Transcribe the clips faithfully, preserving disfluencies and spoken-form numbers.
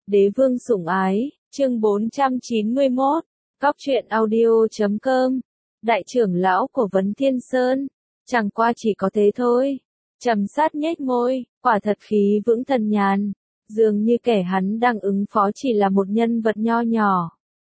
Đế vương sủng ái, chương bốn trăm chín mươi mốt, Cóc truyện audio chấm com, đại trưởng lão của Vấn Thiên Sơn, chẳng qua chỉ có thế thôi. Trầm sát nhếch môi, quả thật khí vững thần nhàn, dường như kẻ hắn đang ứng phó chỉ là một nhân vật nho nhỏ.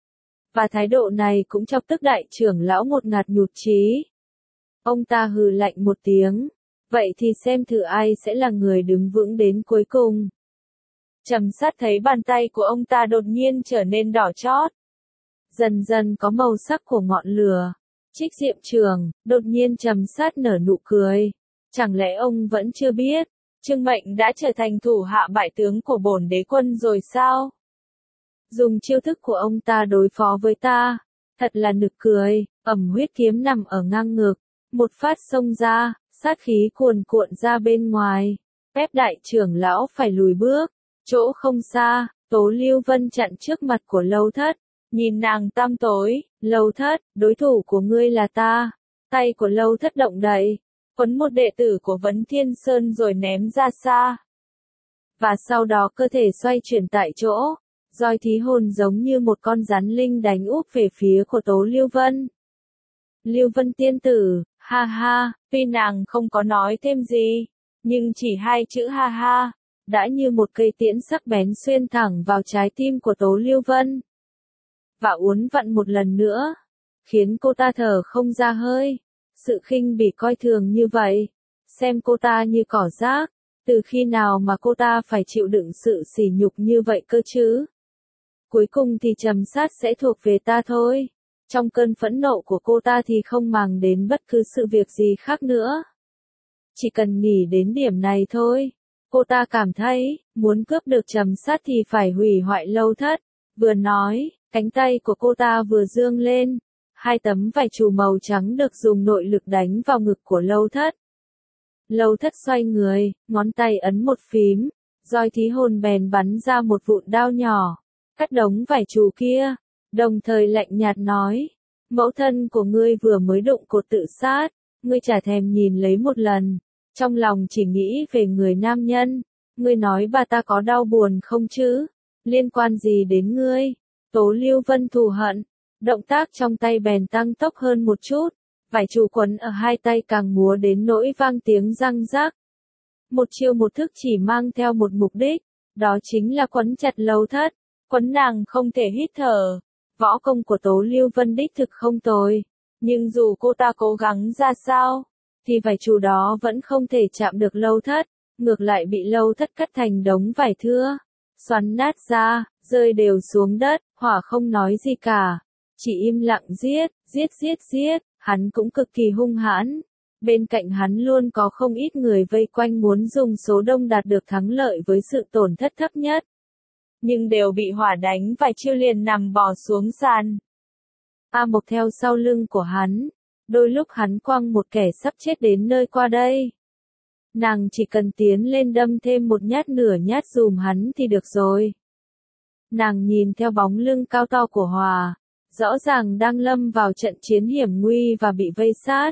Và thái độ này cũng chọc tức đại trưởng lão một ngạt nhụt chí. Ông ta hừ lạnh một tiếng, vậy thì xem thử ai sẽ là người đứng vững đến cuối cùng. Trầm sát thấy bàn tay của ông ta đột nhiên trở nên đỏ chót. Dần dần có màu sắc của ngọn lửa. Trích Diệm Trường, đột nhiên Trầm sát nở nụ cười. Chẳng lẽ ông vẫn chưa biết, Trương Mệnh đã trở thành thủ hạ bại tướng của bổn đế quân rồi sao? Dùng chiêu thức của ông ta đối phó với ta, thật là nực cười. Ẩm huyết kiếm nằm ở ngang ngực, một phát xông ra, sát khí cuồn cuộn ra bên ngoài, ép đại trưởng lão phải lùi bước. Chỗ không xa, Tố Lưu Vân chặn trước mặt của Lâu Thất, nhìn nàng tăm tối. Lâu Thất, đối thủ của ngươi là ta. Tay của Lâu Thất động đậy, quấn một đệ tử của Vấn Thiên Sơn rồi ném ra xa. Và sau đó cơ thể xoay chuyển tại chỗ, roi thí hồn giống như một con rắn linh đánh úp về phía của Tố Lưu Vân. Lưu Vân tiên tử, ha ha, tuy nàng không có nói thêm gì, nhưng chỉ hai chữ ha ha, đã như một cây tiễn sắc bén xuyên thẳng vào trái tim của Tố Lưu Vân. Và uốn vặn một lần nữa, khiến cô ta thở không ra hơi. Sự khinh bỉ coi thường như vậy, xem cô ta như cỏ rác, từ khi nào mà cô ta phải chịu đựng sự sỉ nhục như vậy cơ chứ? Cuối cùng thì Trầm sát sẽ thuộc về ta thôi. Trong cơn phẫn nộ của cô ta thì không màng đến bất cứ sự việc gì khác nữa. Chỉ cần nghĩ đến điểm này thôi, cô ta cảm thấy, muốn cướp được Trầm sát thì phải hủy hoại Lâu Thất. Vừa nói, cánh tay của cô ta vừa dương lên, hai tấm vải trù màu trắng được dùng nội lực đánh vào ngực của Lâu Thất. Lâu Thất xoay người, ngón tay ấn một phím, roi thí hồn bèn bắn ra một vụn đao nhỏ, cắt đống vải trù kia, đồng thời lạnh nhạt nói, mẫu thân của ngươi vừa mới đụng cột tự sát, ngươi chả thèm nhìn lấy một lần, trong lòng chỉ nghĩ về người nam nhân, ngươi nói bà ta có đau buồn không chứ, liên quan gì đến ngươi? Tố Lưu Vân thù hận, động tác trong tay bèn tăng tốc hơn một chút, vải trù quấn ở hai tay càng múa đến nỗi vang tiếng răng rắc. Một chiêu một thức chỉ mang theo một mục đích, đó chính là quấn chặt Lâu Thất, quấn nàng không thể hít thở. Võ công của Tố Lưu Vân đích thực không tồi, nhưng dù cô ta cố gắng ra sao, thì vải trù đó vẫn không thể chạm được Lâu Thất, ngược lại bị Lâu Thất cắt thành đống vải thưa, xoắn nát ra, rơi đều xuống đất. Hỏa không nói gì cả, chỉ im lặng giết, giết giết giết, hắn cũng cực kỳ hung hãn. Bên cạnh hắn luôn có không ít người vây quanh muốn dùng số đông đạt được thắng lợi với sự tổn thất thấp nhất. Nhưng đều bị hỏa đánh vài chiêu liền nằm bò xuống sàn. A Mộc theo sau lưng của hắn, đôi lúc hắn quăng một kẻ sắp chết đến nơi qua đây. Nàng chỉ cần tiến lên đâm thêm một nhát nửa nhát dùm hắn thì được rồi. Nàng nhìn theo bóng lưng cao to của Hòa, rõ ràng đang lâm vào trận chiến hiểm nguy và bị vây sát.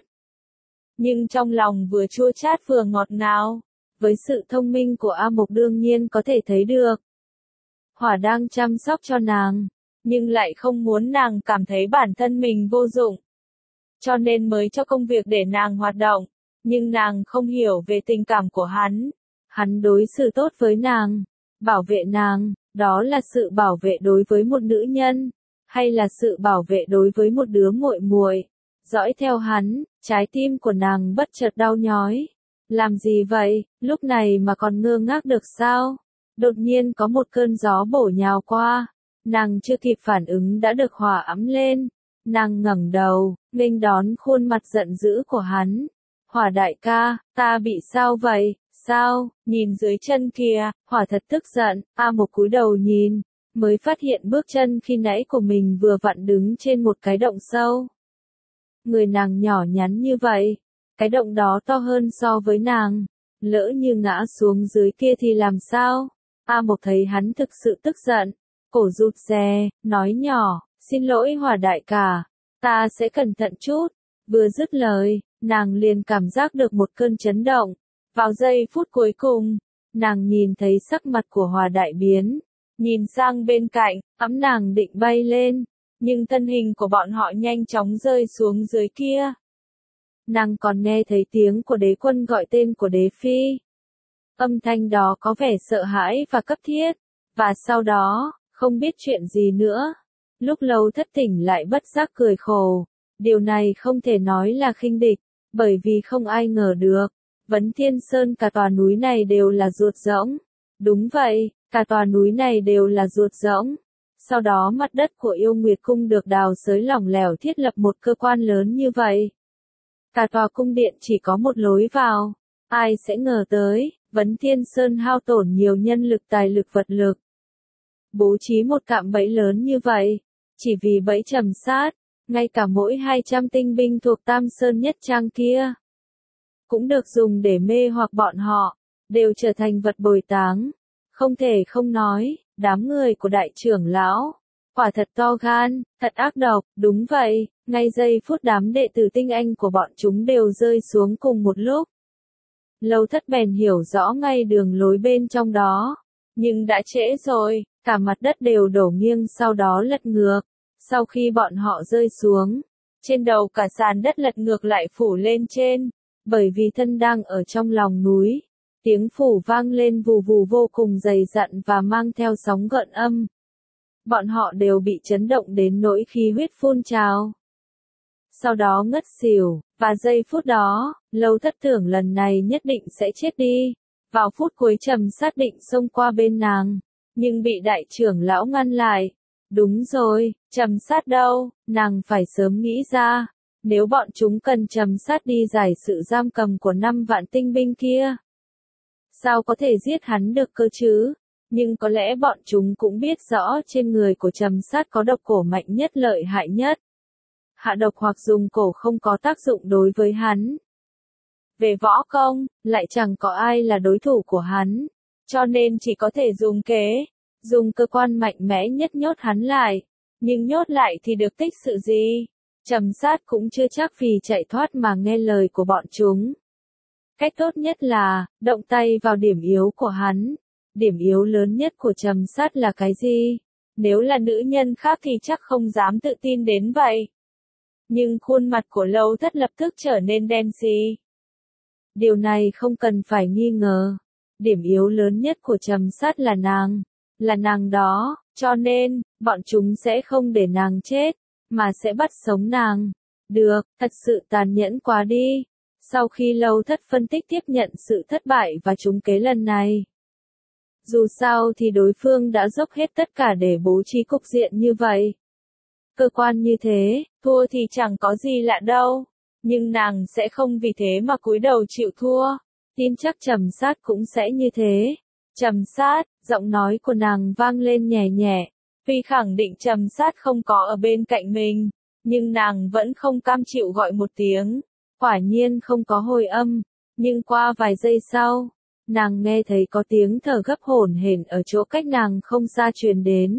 Nhưng trong lòng vừa chua chát vừa ngọt ngào, với sự thông minh của A Mộc đương nhiên có thể thấy được. Hòa đang chăm sóc cho nàng, nhưng lại không muốn nàng cảm thấy bản thân mình vô dụng. Cho nên mới cho công việc để nàng hoạt động, nhưng nàng không hiểu về tình cảm của hắn. Hắn đối xử tốt với nàng, bảo vệ nàng. Đó là sự bảo vệ đối với một nữ nhân, hay là sự bảo vệ đối với một đứa muội muội? Dõi theo hắn, trái tim của nàng bất chợt đau nhói. Làm gì vậy, lúc này mà còn ngơ ngác được sao? Đột nhiên có một cơn gió bổ nhào qua, nàng chưa kịp phản ứng đã được hỏa ấm lên. Nàng ngẩng đầu, nghênh đón khuôn mặt giận dữ của hắn. Hỏa đại ca, ta bị sao vậy? Sao, nhìn dưới chân kìa, Hỏa thật tức giận. A Mộc cúi đầu nhìn, mới phát hiện bước chân khi nãy của mình vừa vặn đứng trên một cái động sâu. Người nàng nhỏ nhắn như vậy, cái động đó to hơn so với nàng, lỡ như ngã xuống dưới kia thì làm sao? A Mộc thấy hắn thực sự tức giận, cổ rụt rè, nói nhỏ, xin lỗi Hỏa đại ca, ta sẽ cẩn thận chút. Vừa dứt lời, nàng liền cảm giác được một cơn chấn động. Vào giây phút cuối cùng, nàng nhìn thấy sắc mặt của Hòa đại biến, nhìn sang bên cạnh, ẵm nàng định bay lên, nhưng thân hình của bọn họ nhanh chóng rơi xuống dưới kia. Nàng còn nghe thấy tiếng của đế quân gọi tên của đế phi. Âm thanh đó có vẻ sợ hãi và cấp thiết, và sau đó, không biết chuyện gì nữa. Lúc Lâu Thất tỉnh lại bất giác cười khổ. Điều này không thể nói là khinh địch, bởi vì không ai ngờ được. Vấn Thiên Sơn cả tòa núi này đều là ruột rỗng. Đúng vậy, cả tòa núi này đều là ruột rỗng. Sau đó mặt đất của Yêu Nguyệt Cung được đào xới lỏng lẻo thiết lập một cơ quan lớn như vậy. Cả tòa cung điện chỉ có một lối vào. Ai sẽ ngờ tới, Vấn Thiên Sơn hao tổn nhiều nhân lực tài lực vật lực. Bố trí một cạm bẫy lớn như vậy, chỉ vì bẫy trầm sát, ngay cả mỗi hai trăm tinh binh thuộc Tam Sơn Nhất Trang kia, cũng được dùng để mê hoặc bọn họ, đều trở thành vật bồi táng. Không thể không nói, đám người của đại trưởng lão, quả thật to gan, thật ác độc, đúng vậy, ngay giây phút đám đệ tử tinh anh của bọn chúng đều rơi xuống cùng một lúc. Lâu Thất bèn hiểu rõ ngay đường lối bên trong đó, nhưng đã trễ rồi, cả mặt đất đều đổ nghiêng sau đó lật ngược. Sau khi bọn họ rơi xuống, trên đầu cả sàn đất lật ngược lại phủ lên trên, bởi vì thân đang ở trong lòng núi. Tiếng phủ vang lên vù vù vô cùng dày dặn và mang theo sóng gợn âm. Bọn họ đều bị chấn động đến nỗi khí huyết phun trào. Sau đó ngất xỉu, và giây phút đó, Lâu Thất tưởng lần này nhất định sẽ chết đi. Vào phút cuối Trầm Sát định xông qua bên nàng, nhưng bị đại trưởng lão ngăn lại. Đúng rồi, Trầm Sát đâu, nàng phải sớm nghĩ ra, nếu bọn chúng cần Trầm Sát đi giải sự giam cầm của năm vạn tinh binh kia. Sao có thể giết hắn được cơ chứ? Nhưng có lẽ bọn chúng cũng biết rõ trên người của Trầm Sát có độc cổ mạnh nhất lợi hại nhất. Hạ độc hoặc dùng cổ không có tác dụng đối với hắn. Về võ công, lại chẳng có ai là đối thủ của hắn, cho nên chỉ có thể dùng kế, dùng cơ quan mạnh mẽ nhất nhốt hắn lại. Nhưng nhốt lại thì được tích sự gì? Trầm Sát cũng chưa chắc vì chạy thoát mà nghe lời của bọn chúng. Cách tốt nhất là, động tay vào điểm yếu của hắn. Điểm yếu lớn nhất của Trầm Sát là cái gì? Nếu là nữ nhân khác thì chắc không dám tự tin đến vậy. Nhưng khuôn mặt của Lâu Thất lập tức trở nên đen xì. Điều này không cần phải nghi ngờ. Điểm yếu lớn nhất của Trầm Sát là nàng. Là nàng đó, cho nên, bọn chúng sẽ không để nàng chết, mà sẽ bắt sống nàng. Được, thật sự tàn nhẫn quá đi. Sau khi Lâu Thất phân tích tiếp nhận sự thất bại và trúng kế lần này. Dù sao thì đối phương đã dốc hết tất cả để bố trí cục diện như vậy. Cơ quan như thế, thua thì chẳng có gì lạ đâu. Nhưng nàng sẽ không vì thế mà cúi đầu chịu thua. Tin chắc Trầm Sát cũng sẽ như thế. Trầm Sát, giọng nói của nàng vang lên nhẹ nhẹ. Tuy khẳng định Trầm Sát không có ở bên cạnh mình, nhưng nàng vẫn không cam chịu gọi một tiếng. Quả nhiên không có hồi âm, nhưng qua vài giây sau, nàng nghe thấy có tiếng thở gấp hổn hển ở chỗ cách nàng không xa truyền đến.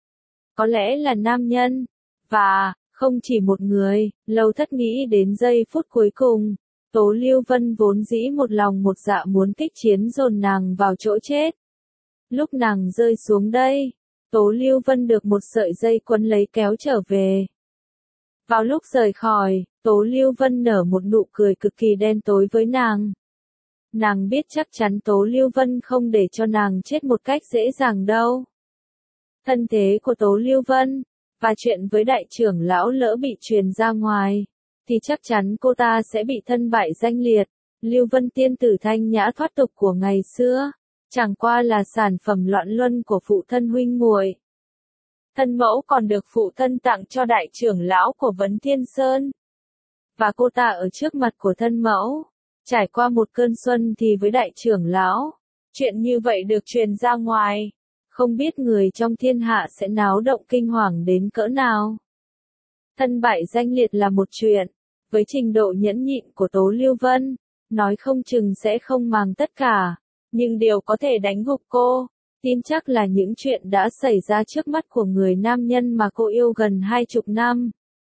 Có lẽ là nam nhân, và, không chỉ một người. Lâu Thất nghĩ đến giây phút cuối cùng, Tố Lưu Vân vốn dĩ một lòng một dạ muốn kích chiến dồn nàng vào chỗ chết. Lúc nàng rơi xuống đây, Tố Lưu Vân được một sợi dây quấn lấy kéo trở về. Vào lúc rời khỏi, Tố Lưu Vân nở một nụ cười cực kỳ đen tối với nàng. Nàng biết chắc chắn Tố Lưu Vân không để cho nàng chết một cách dễ dàng đâu. Thân thế của Tố Lưu Vân, và chuyện với đại trưởng lão lỡ bị truyền ra ngoài, thì chắc chắn cô ta sẽ bị thân bại danh liệt. Lưu Vân tiên tử thanh nhã thoát tục của ngày xưa, chẳng qua là sản phẩm loạn luân của phụ thân huynh muội. Thân mẫu còn được phụ thân tặng cho đại trưởng lão của Vấn Thiên Sơn. Và cô ta ở trước mặt của thân mẫu, trải qua một cơn xuân thì với đại trưởng lão, chuyện như vậy được truyền ra ngoài, không biết người trong thiên hạ sẽ náo động kinh hoàng đến cỡ nào. Thân bại danh liệt là một chuyện, với trình độ nhẫn nhịn của Tố Lưu Vân, nói không chừng sẽ không màng tất cả, nhưng điều có thể đánh gục cô, tin chắc là những chuyện đã xảy ra trước mắt của người nam nhân mà cô yêu gần hai chục năm.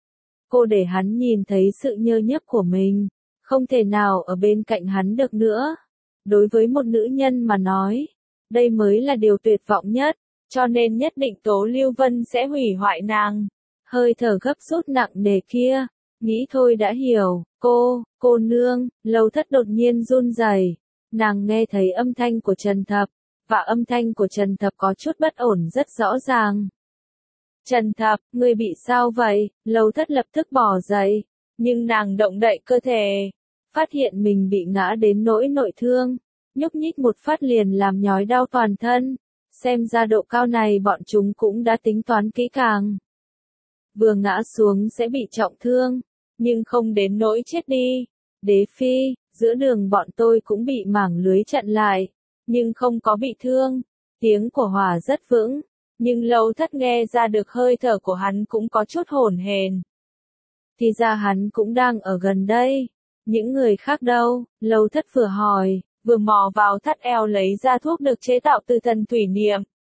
Cô để hắn nhìn thấy sự nhơ nhớp của mình, không thể nào ở bên cạnh hắn được nữa. Đối với một nữ nhân mà nói, đây mới là điều tuyệt vọng nhất, cho nên nhất định Tố Lưu Vân sẽ hủy hoại nàng. Hơi thở gấp rút nặng nề kia, nghĩ thôi đã hiểu, cô, cô nương, Lâu Thất đột nhiên run rẩy, nàng nghe thấy âm thanh của Trần Thập, và âm thanh của Trần Thập có chút bất ổn rất rõ ràng. Trần Thập, ngươi bị sao vậy? Lâu Thất lập tức bỏ dậy, nhưng nàng động đậy cơ thể, phát hiện mình bị ngã đến nỗi nội thương, nhúc nhích một phát liền làm nhói đau toàn thân, xem ra độ cao này bọn chúng cũng đã tính toán kỹ càng. Vừa ngã xuống sẽ bị trọng thương, nhưng không đến nỗi chết đi. Đế Phi, giữa đường bọn tôi cũng bị mảng lưới chặn lại, nhưng không có bị thương. Tiếng của Hỏa rất vững, nhưng Lâu Thất nghe ra được hơi thở của hắn cũng có chút hổn hển. Thì ra hắn cũng đang ở gần đây. Những người khác đâu? Lâu Thất vừa hỏi, vừa mò vào thắt eo lấy ra thuốc được chế tạo từ thần thủy niệm.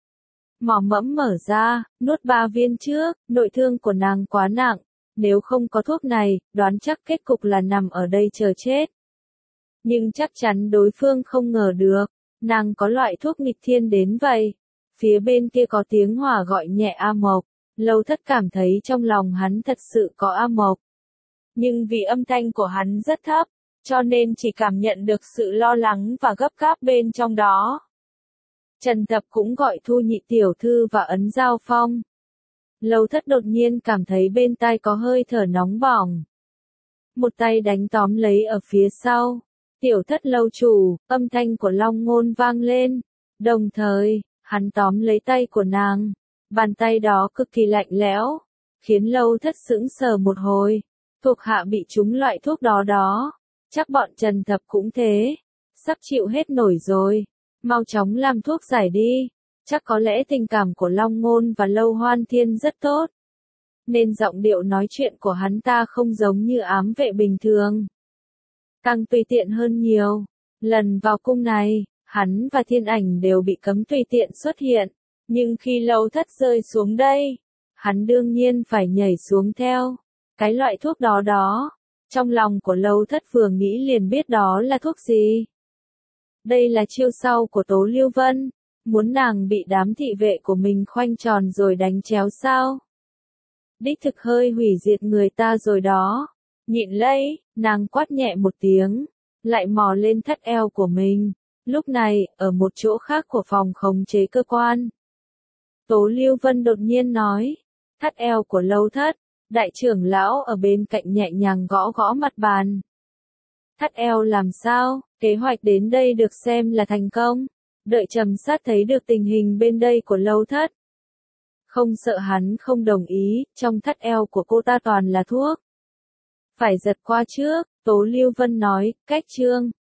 Mỏ mẫm mở ra, nuốt ba viên trước, nội thương của nàng quá nặng, nếu không có thuốc này, đoán chắc kết cục là nằm ở đây chờ chết. Nhưng chắc chắn đối phương không ngờ được, nàng có loại thuốc nghịch thiên đến vậy. Phía bên kia có tiếng Hỏa gọi nhẹ A Mộc, Lâu Thất cảm thấy trong lòng hắn thật sự có A Mộc. Nhưng vì âm thanh của hắn rất thấp, cho nên chỉ cảm nhận được sự lo lắng và gấp gáp bên trong đó. Trần Thập cũng gọi Thu Nhị tiểu thư và Ấn Giao Phong. Lâu Thất đột nhiên cảm thấy bên tai có hơi thở nóng bỏng. Một tay đánh tóm lấy ở phía sau. Tiểu Thất lâu chủ, âm thanh của Long Ngôn vang lên. Đồng thời, hắn tóm lấy tay của nàng. Bàn tay đó cực kỳ lạnh lẽo, khiến Lâu Thất sững sờ một hồi. Thuộc hạ bị trúng loại thuốc đó đó. Chắc bọn Trần Thập cũng thế. Sắp chịu hết nổi rồi. Mau chóng làm thuốc giải đi. Chắc có lẽ tình cảm của Long Ngôn và Lâu Hoan Thiên rất tốt. Nên giọng điệu nói chuyện của hắn ta không giống như ám vệ bình thường. Càng tùy tiện hơn nhiều. Lần vào cung này, hắn và Thiên Ảnh đều bị cấm tùy tiện xuất hiện. Nhưng khi Lâu Thất rơi xuống đây, hắn đương nhiên phải nhảy xuống theo. Cái loại thuốc đó đó. Trong lòng của Lâu Thất vừa nghĩ liền biết đó là thuốc gì. Đây là chiêu sau của Tố Lưu Vân. Muốn nàng bị đám thị vệ của mình khoanh tròn rồi đánh chéo sao? Đích thực hơi hủy diệt người ta rồi đó. Nhịn lấy, nàng quát nhẹ một tiếng, lại mò lên thắt eo của mình. Lúc này, ở một chỗ khác của phòng khống chế cơ quan. Tố Lưu Vân đột nhiên nói, thắt eo của Lâu Thất, đại trưởng lão ở bên cạnh nhẹ nhàng gõ gõ mặt bàn. Thắt eo làm sao? Kế hoạch đến đây được xem là thành công. Đợi Trầm Sát thấy được tình hình bên đây của Lâu Thất. Không sợ hắn không đồng ý, trong thắt eo của cô ta toàn là thuốc. Phải giật qua trước, Tố Lưu Vân nói, cách chương.